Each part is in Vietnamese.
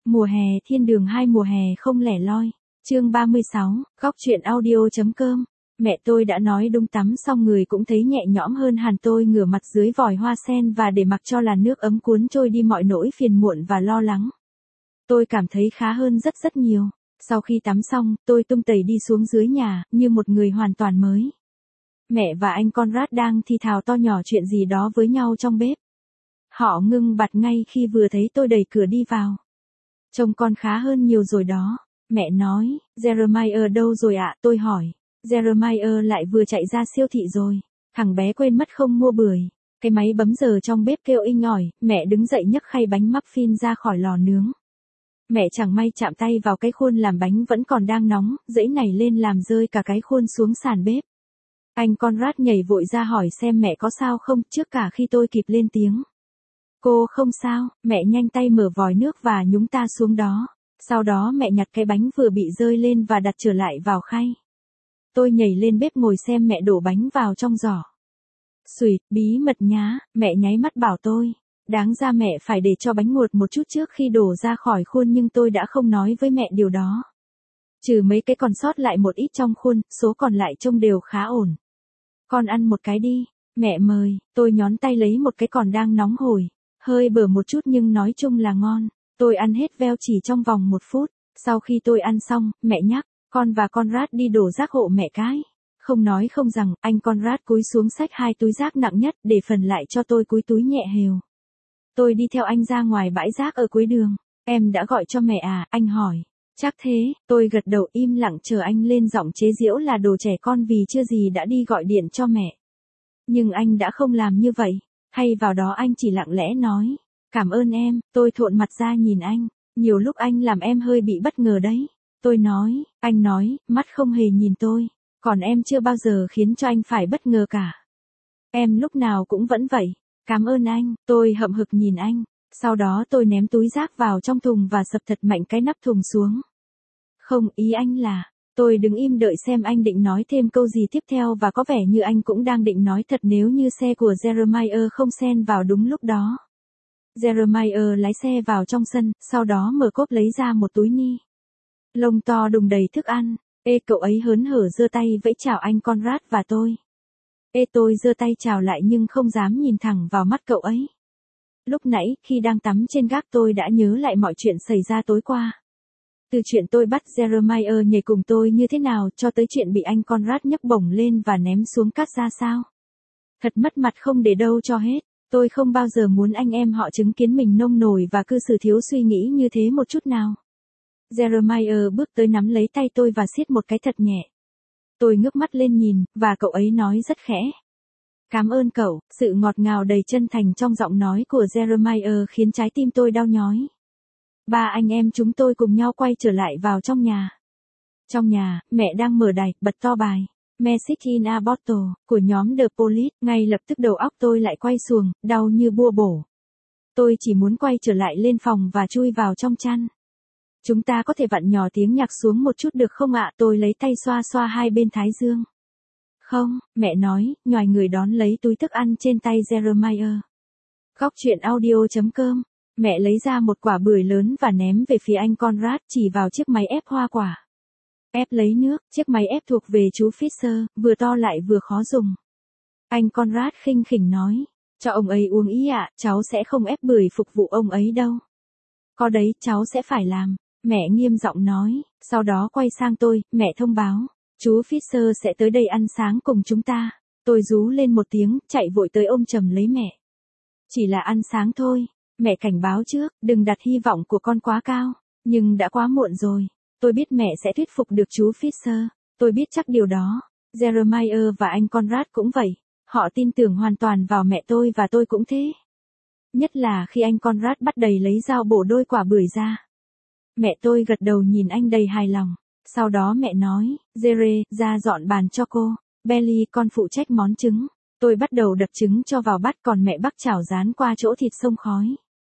Mùa hè thiên đường 2 mùa hè không lẻ loi. Chương 36, góc truyện audio.com. Mẹ tôi đã nói đúng, tắm xong người cũng thấy nhẹ nhõm hơn hẳn. Tôi ngửa mặt dưới vòi hoa sen và để mặc cho làn nước ấm cuốn trôi đi mọi nỗi phiền muộn và lo lắng. Tôi cảm thấy khá hơn rất rất nhiều. Sau khi tắm xong, tôi tung tẩy đi xuống dưới nhà, như một người hoàn toàn mới. Mẹ và anh Conrad đang thì thào to nhỏ chuyện gì đó với nhau trong bếp. Họ ngưng bặt ngay khi vừa thấy tôi đẩy cửa đi vào. Trông con khá hơn nhiều rồi đó. Mẹ nói, Jeremiah đâu rồi ạ? Tôi hỏi. Jeremiah lại vừa chạy ra siêu thị rồi. Thằng bé quên mất không mua bưởi. Cái máy bấm giờ trong bếp kêu inh ỏi. Mẹ đứng dậy nhấc khay bánh muffin ra khỏi lò nướng. Mẹ chẳng may chạm tay vào cái khuôn làm bánh vẫn còn đang nóng, dãy nảy lên làm rơi cả cái khuôn xuống sàn bếp. Anh Conrad nhảy vội ra hỏi xem mẹ có sao không, trước cả khi tôi kịp lên tiếng. Cô không sao. Mẹ nhanh tay mở vòi nước và nhúng ta xuống đó. Sau đó mẹ nhặt cái bánh vừa bị rơi lên và đặt trở lại vào khay. Tôi nhảy lên bếp ngồi xem mẹ đổ bánh vào trong giỏ. Xùi, bí mật nhá, mẹ nháy mắt bảo tôi. Đáng ra mẹ phải để cho bánh nguội một chút trước khi đổ ra khỏi khuôn, nhưng tôi đã không nói với mẹ điều đó. Trừ mấy cái còn sót lại một ít trong khuôn, số còn lại trông đều khá ổn. Con ăn một cái đi, mẹ mời. Tôi nhón tay lấy một cái còn đang nóng hổi. Hơi bở một chút nhưng nói chung là ngon. Tôi ăn hết veo chỉ trong vòng 1 phút. Sau khi tôi ăn xong, mẹ nhắc, con và Conrad đi đổ rác hộ mẹ cái. Không nói không rằng, anh Conrad cúi xuống xách 2 túi rác nặng nhất, để phần lại cho tôi cúi túi nhẹ hều. Tôi đi theo anh ra ngoài bãi rác ở cuối đường. Em đã gọi cho mẹ à? Anh hỏi. Chắc thế. Tôi gật đầu im lặng chờ anh lên giọng chế giễu là đồ trẻ con vì chưa gì đã đi gọi điện cho mẹ. Nhưng anh đã không làm như vậy. Thay vào đó anh chỉ lặng lẽ nói. Cảm ơn em. Tôi thộn mặt ra nhìn anh. Nhiều lúc anh làm em hơi bị bất ngờ đấy. Tôi nói. Anh nói, mắt không hề nhìn tôi. Còn em chưa bao giờ khiến cho anh phải bất ngờ cả. Em lúc nào cũng vẫn vậy. Cảm ơn anh. Tôi hậm hực nhìn anh. Sau đó tôi ném túi rác vào trong thùng và sập thật mạnh cái nắp thùng xuống. Không, ý anh là. Tôi đứng im đợi xem anh định nói thêm câu gì tiếp theo, và có vẻ như anh cũng đang định nói thật nếu như xe của Jeremiah không xen vào đúng lúc đó. Jeremiah lái xe vào trong sân, sau đó mở cốp lấy ra một túi ni lông to đùng đầy thức ăn. Cậu ấy hớn hở giơ tay vẫy chào anh Conrad và tôi. Tôi giơ tay chào lại nhưng không dám nhìn thẳng vào mắt cậu ấy. Lúc nãy, khi đang tắm trên gác, tôi đã nhớ lại mọi chuyện xảy ra tối qua. Từ chuyện tôi bắt Jeremiah nhảy cùng tôi như thế nào, cho tới chuyện bị anh Conrad nhấc bổng lên và ném xuống cát ra sao. Thật mất mặt không để đâu cho hết. Tôi không bao giờ muốn anh em họ chứng kiến mình nông nổi và cư xử thiếu suy nghĩ như thế một chút nào. Jeremiah bước tới nắm lấy tay tôi và siết một cái thật nhẹ. Tôi ngước mắt lên nhìn, và cậu ấy nói rất khẽ. Cảm ơn cậu. Sự ngọt ngào đầy chân thành trong giọng nói của Jeremiah khiến trái tim tôi đau nhói. Ba anh em chúng tôi cùng nhau quay trở lại vào trong nhà. Trong nhà, mẹ đang mở đài, bật to bài Message in a Bottle của nhóm The Police. Ngay lập tức đầu óc tôi lại quay xuồng, đau như búa bổ. Tôi chỉ muốn quay trở lại lên phòng và chui vào trong chăn. Chúng ta có thể vặn nhỏ tiếng nhạc xuống một chút được không ạ? Tôi lấy tay xoa xoa hai bên thái dương. Không, mẹ nói, nhoài người đón lấy túi thức ăn trên tay Jeremiah. Góc truyện audio.com. Mẹ lấy ra một quả bưởi lớn và ném về phía anh Conrad, chỉ vào chiếc máy ép hoa quả. Ép lấy nước. Chiếc máy ép thuộc về chú Fisher, vừa to lại vừa khó dùng. Anh Conrad khinh khỉnh nói. Cho ông ấy uống ý ạ, cháu sẽ không ép bưởi phục vụ ông ấy đâu. Có đấy, cháu sẽ phải làm. Mẹ nghiêm giọng nói. Sau đó quay sang tôi, mẹ thông báo. Chú Fisher sẽ tới đây ăn sáng cùng chúng ta. Tôi rú lên một tiếng, chạy vội tới ôm chầm lấy mẹ. Chỉ là ăn sáng thôi. Mẹ cảnh báo trước, đừng đặt hy vọng của con quá cao. Nhưng đã quá muộn rồi. Tôi biết mẹ sẽ thuyết phục được chú Fisher. Tôi biết chắc điều đó. Jeremiah và anh Conrad cũng vậy. Họ tin tưởng hoàn toàn vào mẹ tôi và tôi cũng thế. Nhất là khi anh Conrad bắt đầy lấy dao bổ đôi quả bưởi ra. Mẹ tôi gật đầu nhìn anh đầy hài lòng. Sau đó mẹ nói, Jere, ra dọn bàn cho cô. Belly, con phụ trách món trứng. Tôi bắt đầu đập trứng cho vào bát, còn mẹ bắc chảo rán qua chỗ thịt xông khói.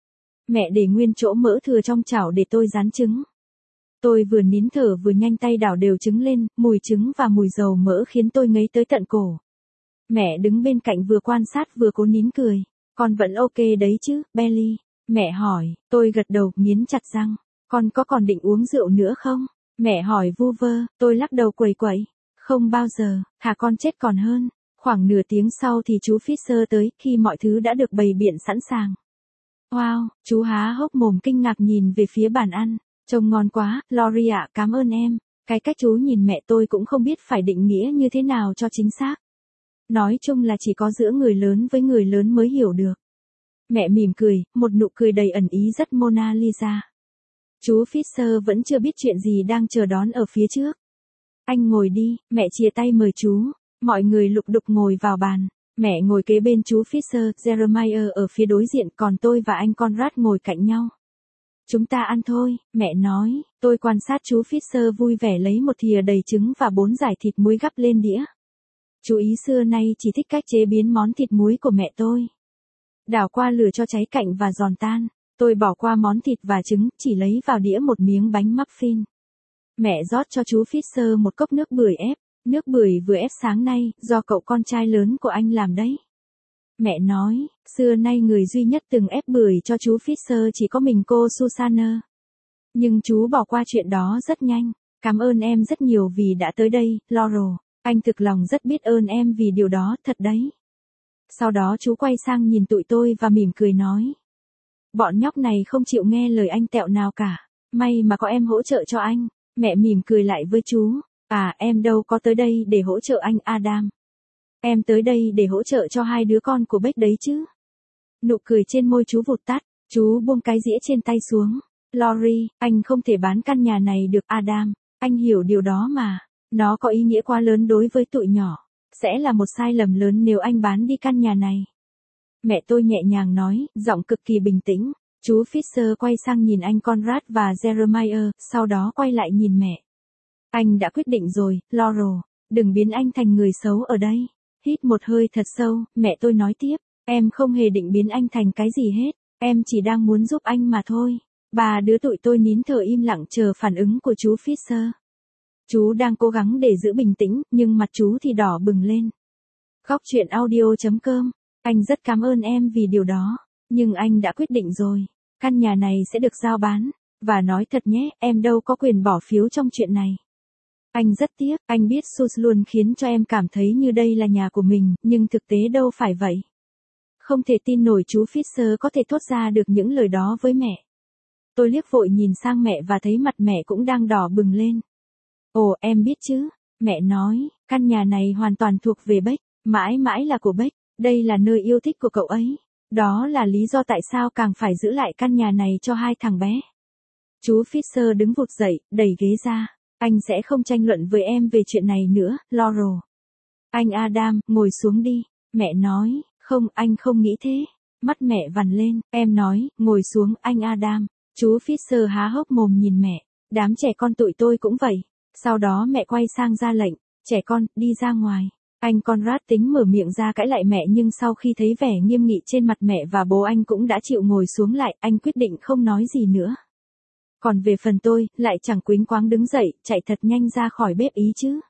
Mẹ để nguyên chỗ mỡ thừa trong chảo để tôi rán trứng. Tôi vừa nín thở vừa nhanh tay đảo đều trứng lên, mùi trứng và mùi dầu mỡ khiến tôi ngấy tới tận cổ. Mẹ đứng bên cạnh vừa quan sát vừa cố nín cười. Con vẫn ok đấy chứ, Belly? Mẹ hỏi. Tôi gật đầu, nghiến chặt răng. Con có còn định uống rượu nữa không? Mẹ hỏi vu vơ, tôi lắc đầu quẩy quẩy. Không bao giờ, thà con chết còn hơn. Khoảng nửa tiếng sau thì chú Fisher tới, khi mọi thứ đã được bày biện sẵn sàng. Wow, chú há hốc mồm kinh ngạc nhìn về phía bàn ăn. Trông ngon quá, Lori ạ, cảm ơn em. Cái cách chú nhìn mẹ tôi cũng không biết phải định nghĩa như thế nào cho chính xác. Nói chung là chỉ có giữa người lớn với người lớn mới hiểu được. Mẹ mỉm cười, một nụ cười đầy ẩn ý rất Mona Lisa. Chú Fisher vẫn chưa biết chuyện gì đang chờ đón ở phía trước. Anh ngồi đi, mẹ chia tay mời chú. Mọi người lục đục ngồi vào bàn. Mẹ ngồi kế bên chú Fisher, Jeremiah ở phía đối diện, còn tôi và anh Conrad ngồi cạnh nhau. Chúng ta ăn thôi, mẹ nói. Tôi quan sát chú Fisher vui vẻ lấy một thìa đầy trứng và 4 dải thịt muối gắp lên đĩa. Chú ý xưa nay chỉ thích cách chế biến món thịt muối của mẹ tôi. Đảo qua lửa cho cháy cạnh và giòn tan. Tôi bỏ qua món thịt và trứng, chỉ lấy vào đĩa một miếng bánh muffin. Mẹ rót cho chú Fisher một cốc nước bưởi ép. Nước bưởi vừa ép sáng nay, do cậu con trai lớn của anh làm đấy. Mẹ nói, xưa nay người duy nhất từng ép bưởi cho chú Fisher chỉ có mình cô Susanna. Nhưng chú bỏ qua chuyện đó rất nhanh. Cảm ơn em rất nhiều vì đã tới đây, Laurel. Anh thực lòng rất biết ơn em vì điều đó, thật đấy. Sau đó chú quay sang nhìn tụi tôi và mỉm cười nói. Bọn nhóc này không chịu nghe lời anh tẹo nào cả. May mà có em hỗ trợ cho anh. Mẹ mỉm cười lại với chú. À, em đâu có tới đây để hỗ trợ anh Adam. Em tới đây để hỗ trợ cho hai đứa con của Beck đấy chứ. Nụ cười trên môi chú vụt tắt. Chú buông cái dĩa trên tay xuống. Lori, anh không thể bán căn nhà này được Adam. Anh hiểu điều đó mà. Nó có ý nghĩa quá lớn đối với tụi nhỏ. Sẽ là một sai lầm lớn nếu anh bán đi căn nhà này. Mẹ tôi nhẹ nhàng nói, giọng cực kỳ bình tĩnh. Chú Fisher quay sang nhìn anh Conrad và Jeremiah, sau đó quay lại nhìn mẹ. Anh đã quyết định rồi, Laurel. Đừng biến anh thành người xấu ở đây. Hít một hơi thật sâu, mẹ tôi nói tiếp. Em không hề định biến anh thành cái gì hết. Em chỉ đang muốn giúp anh mà thôi. Ba đứa tụi tôi nín thở im lặng chờ phản ứng của chú Fisher. Chú đang cố gắng để giữ bình tĩnh, nhưng mặt chú thì đỏ bừng lên. Góc chuyện audio.com. Anh rất cảm ơn em vì điều đó. Nhưng anh đã quyết định rồi. Căn nhà này sẽ được giao bán. Và nói thật nhé, em đâu có quyền bỏ phiếu trong chuyện này. Anh rất tiếc, anh biết Sus luôn khiến cho em cảm thấy như đây là nhà của mình, nhưng thực tế đâu phải vậy. Không thể tin nổi chú Fisher có thể thốt ra được những lời đó với mẹ. Tôi liếc vội nhìn sang mẹ và thấy mặt mẹ cũng đang đỏ bừng lên. Ồ, em biết chứ. Mẹ nói, căn nhà này hoàn toàn thuộc về Beck, mãi mãi là của Beck, đây là nơi yêu thích của cậu ấy. Đó là lý do tại sao càng phải giữ lại căn nhà này cho hai thằng bé. Chú Fisher đứng vụt dậy, đẩy ghế ra. Anh sẽ không tranh luận với em về chuyện này nữa, Laurel. Anh Adam, ngồi xuống đi. Mẹ nói, không, anh không nghĩ thế. Mắt mẹ vằn lên, em nói, ngồi xuống, anh Adam. Chú Fisher há hốc mồm nhìn mẹ. Đám trẻ con tụi tôi cũng vậy. Sau đó mẹ quay sang ra lệnh, trẻ con, đi ra ngoài. Anh Conrad tính mở miệng ra cãi lại mẹ nhưng sau khi thấy vẻ nghiêm nghị trên mặt mẹ và bố anh cũng đã chịu ngồi xuống lại, anh quyết định không nói gì nữa. Còn về phần tôi, lại chẳng quýnh quáng đứng dậy, chạy thật nhanh ra khỏi bếp ý chứ.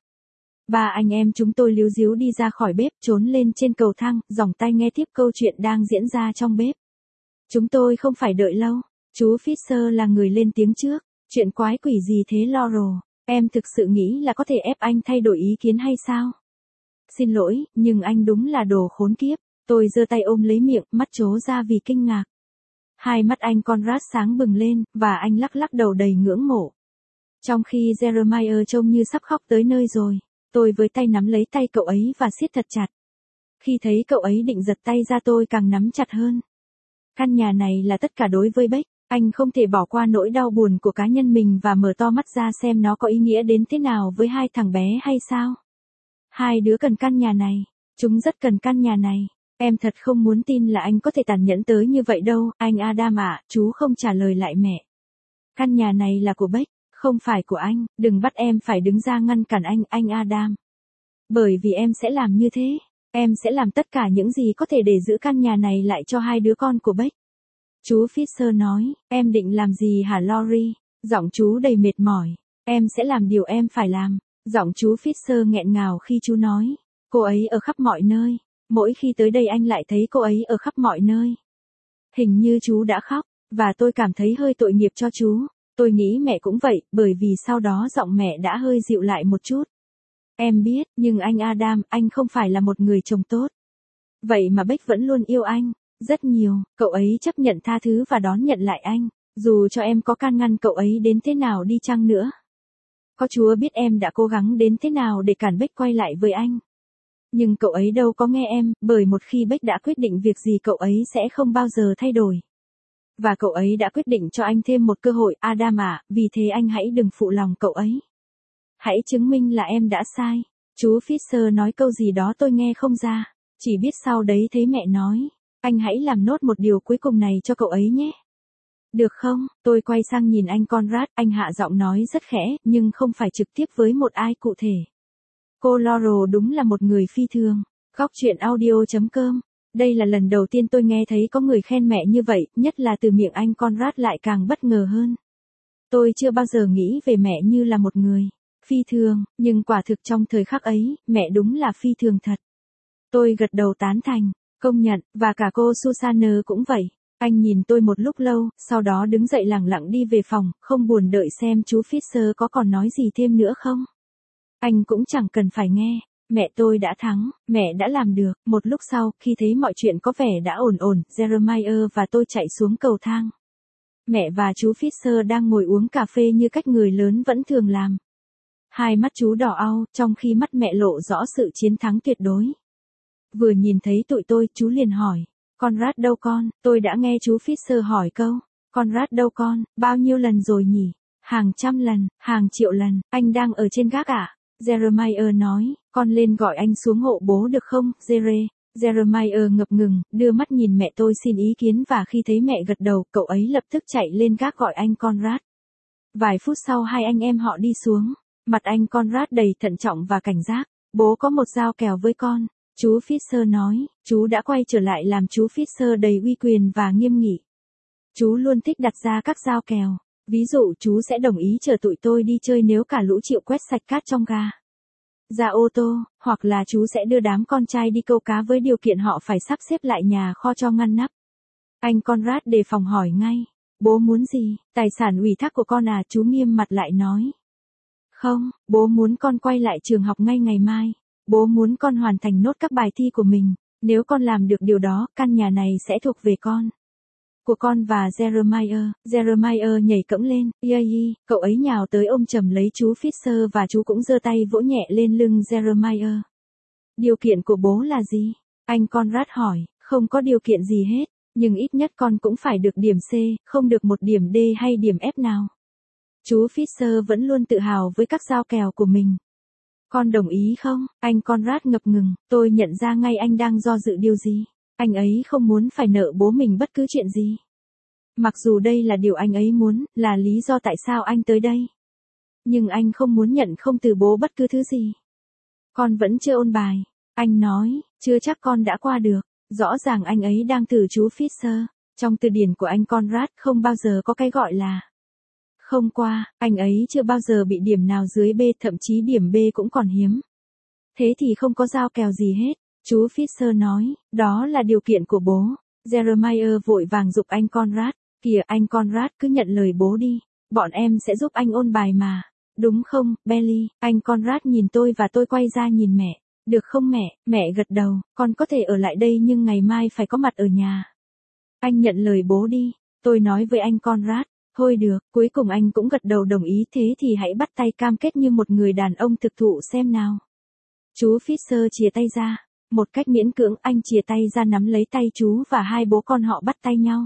Ba anh em chúng tôi líu díu đi ra khỏi bếp, trốn lên trên cầu thang, dòng tai nghe tiếp câu chuyện đang diễn ra trong bếp. Chúng tôi không phải đợi lâu. Chú Fisher là người lên tiếng trước. Chuyện quái quỷ gì thế Laurel? Em thực sự nghĩ là có thể ép anh thay đổi ý kiến hay sao? Xin lỗi, nhưng anh đúng là đồ khốn kiếp. Tôi giơ tay ôm lấy miệng, mắt trố ra vì kinh ngạc. Hai mắt anh Conrad sáng bừng lên, và anh lắc lắc đầu đầy ngưỡng mộ. Trong khi Jeremiah trông như sắp khóc tới nơi rồi, tôi với tay nắm lấy tay cậu ấy và siết thật chặt. Khi thấy cậu ấy định giật tay ra tôi càng nắm chặt hơn. Căn nhà này là tất cả đối với Beck, anh không thể bỏ qua nỗi đau buồn của cá nhân mình và mở to mắt ra xem nó có ý nghĩa đến thế nào với hai thằng bé hay sao. Hai đứa cần căn nhà này, chúng rất cần căn nhà này. Em thật không muốn tin là anh có thể tàn nhẫn tới như vậy đâu, anh Adam ạ, chú không trả lời lại mẹ. Căn nhà này là của Beck, không phải của anh, đừng bắt em phải đứng ra ngăn cản anh Adam. Bởi vì em sẽ làm như thế, em sẽ làm tất cả những gì có thể để giữ căn nhà này lại cho hai đứa con của Beck. Chú Fisher nói, em định làm gì hả Lori? Giọng chú đầy mệt mỏi. Em sẽ làm điều em phải làm. Giọng chú Fisher nghẹn ngào khi chú nói, cô ấy ở khắp mọi nơi. Mỗi khi tới đây anh lại thấy cô ấy ở khắp mọi nơi. Hình như chú đã khóc, và tôi cảm thấy hơi tội nghiệp cho chú. Tôi nghĩ mẹ cũng vậy, bởi vì sau đó giọng mẹ đã hơi dịu lại một chút. Em biết, nhưng anh Adam, anh không phải là một người chồng tốt. Vậy mà Beck vẫn luôn yêu anh, rất nhiều, cậu ấy chấp nhận tha thứ và đón nhận lại anh, dù cho em có can ngăn cậu ấy đến thế nào đi chăng nữa. Có Chúa biết em đã cố gắng đến thế nào để cản Beck quay lại với anh. Nhưng cậu ấy đâu có nghe em, bởi một khi Beck đã quyết định việc gì cậu ấy sẽ không bao giờ thay đổi. Và cậu ấy đã quyết định cho anh thêm một cơ hội, Adam à, vì thế anh hãy đừng phụ lòng cậu ấy. Hãy chứng minh là em đã sai. Chú Fisher nói câu gì đó tôi nghe không ra, chỉ biết sau đấy thấy mẹ nói, anh hãy làm nốt một điều cuối cùng này cho cậu ấy nhé. Được không? Tôi quay sang nhìn anh Conrad, anh hạ giọng nói rất khẽ, nhưng không phải trực tiếp với một ai cụ thể. Cô Laurel đúng là một người phi thường. Góc truyện audio.com. Đây là lần đầu tiên tôi nghe thấy có người khen mẹ như vậy, nhất là từ miệng anh Conrad lại càng bất ngờ hơn. Tôi chưa bao giờ nghĩ về mẹ như là một người phi thường, nhưng quả thực trong thời khắc ấy, mẹ đúng là phi thường thật. Tôi gật đầu tán thành, công nhận, và cả cô Susanne cũng vậy. Anh nhìn tôi một lúc lâu, sau đó đứng dậy lẳng lặng đi về phòng, không buồn đợi xem chú Fisher có còn nói gì thêm nữa không. Anh cũng chẳng cần phải nghe. Mẹ tôi đã thắng, mẹ đã làm được. Một lúc sau, khi thấy mọi chuyện có vẻ đã ổn ổn, Jeremiah và tôi chạy xuống cầu thang. Mẹ và chú Fisher đang ngồi uống cà phê như cách người lớn vẫn thường làm. Hai mắt chú đỏ au, trong khi mắt mẹ lộ rõ sự chiến thắng tuyệt đối. Vừa nhìn thấy tụi tôi, chú liền hỏi, Conrad đâu con? Tôi đã nghe chú Fisher hỏi câu, Conrad đâu con, bao nhiêu lần rồi nhỉ? Hàng trăm lần, hàng triệu lần, anh đang ở trên gác à? Jeremiah nói, con lên gọi anh xuống hộ bố được không, Jere? Jeremiah ngập ngừng, đưa mắt nhìn mẹ tôi xin ý kiến và khi thấy mẹ gật đầu, cậu ấy lập tức chạy lên gác gọi anh Conrad. Vài phút sau hai anh em họ đi xuống, mặt anh Conrad đầy thận trọng và cảnh giác. Bố có một dao kèo với con, chú Fisher nói, chú đã quay trở lại làm chú Fisher đầy uy quyền và nghiêm nghị. Chú luôn thích đặt ra các dao kèo. Ví dụ chú sẽ đồng ý chở tụi tôi đi chơi nếu cả lũ chịu quét sạch cát trong ga ra ô tô, hoặc là chú sẽ đưa đám con trai đi câu cá với điều kiện họ phải sắp xếp lại nhà kho cho ngăn nắp. Anh Conrad đề phòng hỏi ngay, bố muốn gì, tài sản ủy thác của con à? Chú nghiêm mặt lại nói. Không, bố muốn con quay lại trường học ngay ngày mai. Bố muốn con hoàn thành nốt các bài thi của mình. Nếu con làm được điều đó, căn nhà này sẽ thuộc về con. Của con và Jeremiah. Jeremiah nhảy cẫng lên, cậu ấy nhào tới ôm chầm lấy chú Fisher và chú cũng giơ tay vỗ nhẹ lên lưng Jeremiah. Điều kiện của bố là gì? Anh Conrad hỏi, không có điều kiện gì hết, nhưng ít nhất con cũng phải được điểm C, không được một điểm D hay điểm F nào. Chú Fisher vẫn luôn tự hào với các dao kèo của mình. Con đồng ý không? Anh Conrad ngập ngừng, tôi nhận ra ngay anh đang do dự điều gì. Anh ấy không muốn phải nợ bố mình bất cứ chuyện gì. Mặc dù đây là điều anh ấy muốn, là lý do tại sao anh tới đây. Nhưng anh không muốn nhận không từ bố bất cứ thứ gì. Con vẫn chưa ôn bài. Anh nói, chưa chắc con đã qua được. Rõ ràng anh ấy đang thử chú Fisher. Trong từ điển của anh Conrad không bao giờ có cái gọi là không qua, anh ấy chưa bao giờ bị điểm nào dưới B, thậm chí điểm B cũng còn hiếm. Thế thì không có giao kèo gì hết. Chú Fisher nói, đó là điều kiện của bố. Jeremiah vội vàng giục anh Conrad, kìa anh Conrad cứ nhận lời bố đi, bọn em sẽ giúp anh ôn bài mà. Đúng không, Belly? Anh Conrad nhìn tôi và tôi quay ra nhìn mẹ. Được không mẹ? Mẹ gật đầu, con có thể ở lại đây nhưng ngày mai phải có mặt ở nhà. Anh nhận lời bố đi, tôi nói với anh Conrad. Thôi được, cuối cùng anh cũng gật đầu đồng ý, thế thì hãy bắt tay cam kết như một người đàn ông thực thụ xem nào. Chú Fisher chìa tay ra. Một cách miễn cưỡng anh chìa tay ra nắm lấy tay chú và hai bố con họ bắt tay nhau.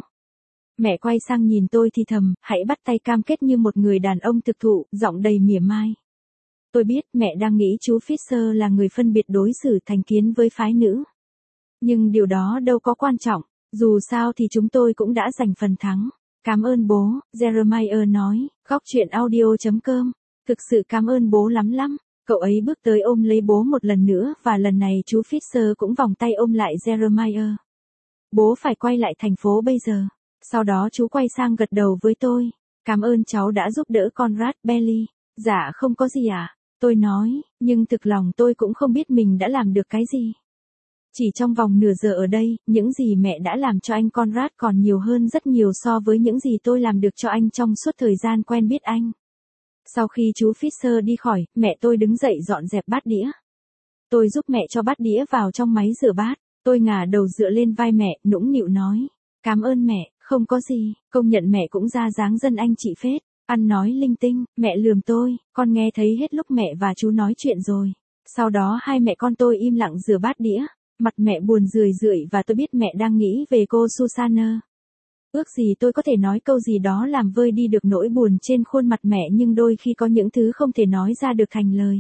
Mẹ quay sang nhìn tôi thì thầm, hãy bắt tay cam kết như một người đàn ông thực thụ, giọng đầy mỉa mai. Tôi biết mẹ đang nghĩ chú Fisher là người phân biệt đối xử thành kiến với phái nữ. Nhưng điều đó đâu có quan trọng, dù sao thì chúng tôi cũng đã giành phần thắng. Cảm ơn bố, Jeremiah nói, góc truyện audio.com. Thực sự cảm ơn bố lắm lắm. Cậu ấy bước tới ôm lấy bố một lần nữa và lần này chú Fisher cũng vòng tay ôm lại Jeremiah. Bố phải quay lại thành phố bây giờ. Sau đó chú quay sang gật đầu với tôi. Cảm ơn cháu đã giúp đỡ Conrad, Belly. Dạ không có gì ạ. Tôi nói, nhưng thực lòng tôi cũng không biết mình đã làm được cái gì. Chỉ trong vòng nửa giờ ở đây, những gì mẹ đã làm cho anh Conrad còn nhiều hơn rất nhiều so với những gì tôi làm được cho anh trong suốt thời gian quen biết anh. Sau khi chú Fisher đi khỏi, mẹ tôi đứng dậy dọn dẹp bát đĩa. Tôi giúp mẹ cho bát đĩa vào trong máy rửa bát. Tôi ngả đầu dựa lên vai mẹ, nũng nịu nói. Cảm ơn mẹ, không có gì, công nhận mẹ cũng ra dáng dân anh chị phết. Ăn nói linh tinh, mẹ lườm tôi, con nghe thấy hết lúc mẹ và chú nói chuyện rồi. Sau đó hai mẹ con tôi im lặng rửa bát đĩa. Mặt mẹ buồn rười rượi và tôi biết mẹ đang nghĩ về cô Susanna. Ước gì tôi có thể nói câu gì đó làm vơi đi được nỗi buồn trên khuôn mặt mẹ, nhưng đôi khi có những thứ không thể nói ra được thành lời.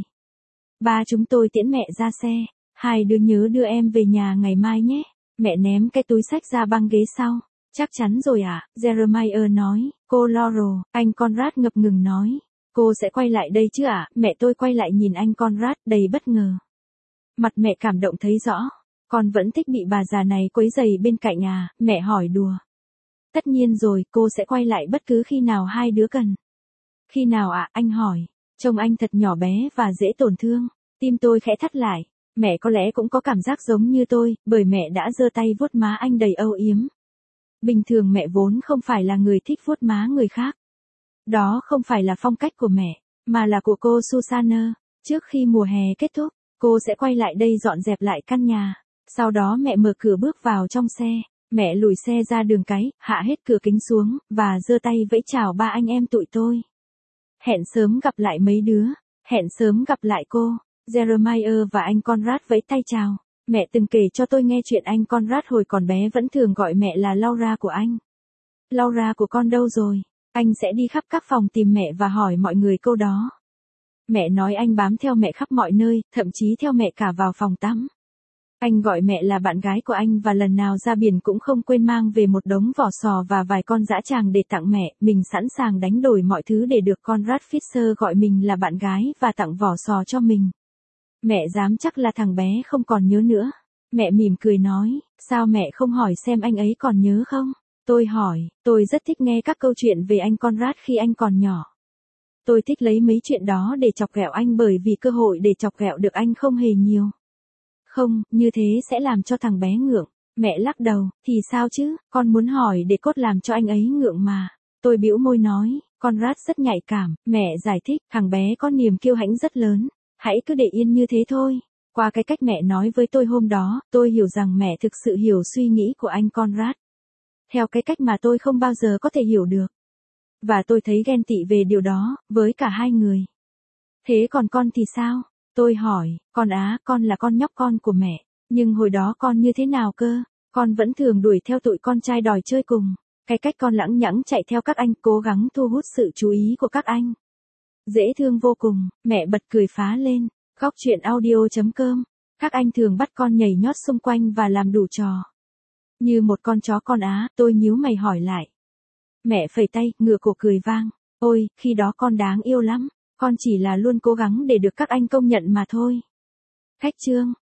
Ba chúng tôi tiễn mẹ ra xe. Hai đứa nhớ đưa em về nhà ngày mai nhé. Mẹ ném cái túi xách ra băng ghế sau. Chắc chắn rồi ạ, Jeremiah nói. Cô Laurel, anh Conrad ngập ngừng nói. Cô sẽ quay lại đây chứ ạ? Mẹ tôi quay lại nhìn anh Conrad đầy bất ngờ. Mặt mẹ cảm động thấy rõ. Con vẫn thích bị bà già này quấy rầy bên cạnh à? Mẹ hỏi đùa. Tất nhiên rồi, cô sẽ quay lại bất cứ khi nào hai đứa cần. Khi nào ạ? Anh hỏi. Trông anh thật nhỏ bé và dễ tổn thương. Tim tôi khẽ thắt lại. Mẹ có lẽ cũng có cảm giác giống như tôi, bởi mẹ đã giơ tay vuốt má anh đầy âu yếm. Bình thường mẹ vốn không phải là người thích vuốt má người khác. Đó không phải là phong cách của mẹ, mà là của cô Susanna. Trước khi mùa hè kết thúc, cô sẽ quay lại đây dọn dẹp lại căn nhà. Sau đó mẹ mở cửa bước vào trong xe. Mẹ lùi xe ra đường cái, hạ hết cửa kính xuống, và giơ tay vẫy chào ba anh em tụi tôi. Hẹn sớm gặp lại mấy đứa. Hẹn sớm gặp lại cô. Jeremiah và anh Conrad vẫy tay chào. Mẹ từng kể cho tôi nghe chuyện anh Conrad hồi còn bé vẫn thường gọi mẹ là Laura của anh. Laura của con đâu rồi? Anh sẽ đi khắp các phòng tìm mẹ và hỏi mọi người câu đó. Mẹ nói anh bám theo mẹ khắp mọi nơi, thậm chí theo mẹ cả vào phòng tắm. Anh gọi mẹ là bạn gái của anh và lần nào ra biển cũng không quên mang về một đống vỏ sò và vài con dã tràng để tặng mẹ. Mình sẵn sàng đánh đổi mọi thứ để được Conrad Fisher gọi mình là bạn gái và tặng vỏ sò cho mình. Mẹ dám chắc là thằng bé không còn nhớ nữa. Mẹ mỉm cười nói, sao mẹ không hỏi xem anh ấy còn nhớ không? Tôi hỏi, tôi rất thích nghe các câu chuyện về anh Conrad khi anh còn nhỏ. Tôi thích lấy mấy chuyện đó để chọc ghẹo anh bởi vì cơ hội để chọc ghẹo được anh không hề nhiều. Không, như thế sẽ làm cho thằng bé ngượng. Mẹ lắc đầu, thì sao chứ, con muốn hỏi để cốt làm cho anh ấy ngượng mà. Tôi bĩu môi nói, Conrad rất nhạy cảm, mẹ giải thích, thằng bé có niềm kiêu hãnh rất lớn. Hãy cứ để yên như thế thôi. Qua cái cách mẹ nói với tôi hôm đó, tôi hiểu rằng mẹ thực sự hiểu suy nghĩ của anh Conrad. Theo cái cách mà tôi không bao giờ có thể hiểu được. Và tôi thấy ghen tị về điều đó, với cả hai người. Thế còn con thì sao? Tôi hỏi, con là con nhóc con của mẹ. Nhưng hồi đó con như thế nào cơ? Con vẫn thường đuổi theo tụi con trai đòi chơi cùng. Cái cách con lẳng nhẳng chạy theo các anh, cố gắng thu hút sự chú ý của các anh. Dễ thương vô cùng, mẹ bật cười phá lên. Góc truyện audio.com. Các anh thường bắt con nhảy nhót xung quanh và làm đủ trò. Như một con chó con á, tôi nhíu mày hỏi lại. Mẹ phẩy tay, ngửa cổ cười vang. Ôi, khi đó con đáng yêu lắm. Con chỉ là luôn cố gắng để được các anh công nhận mà thôi. Khách chương.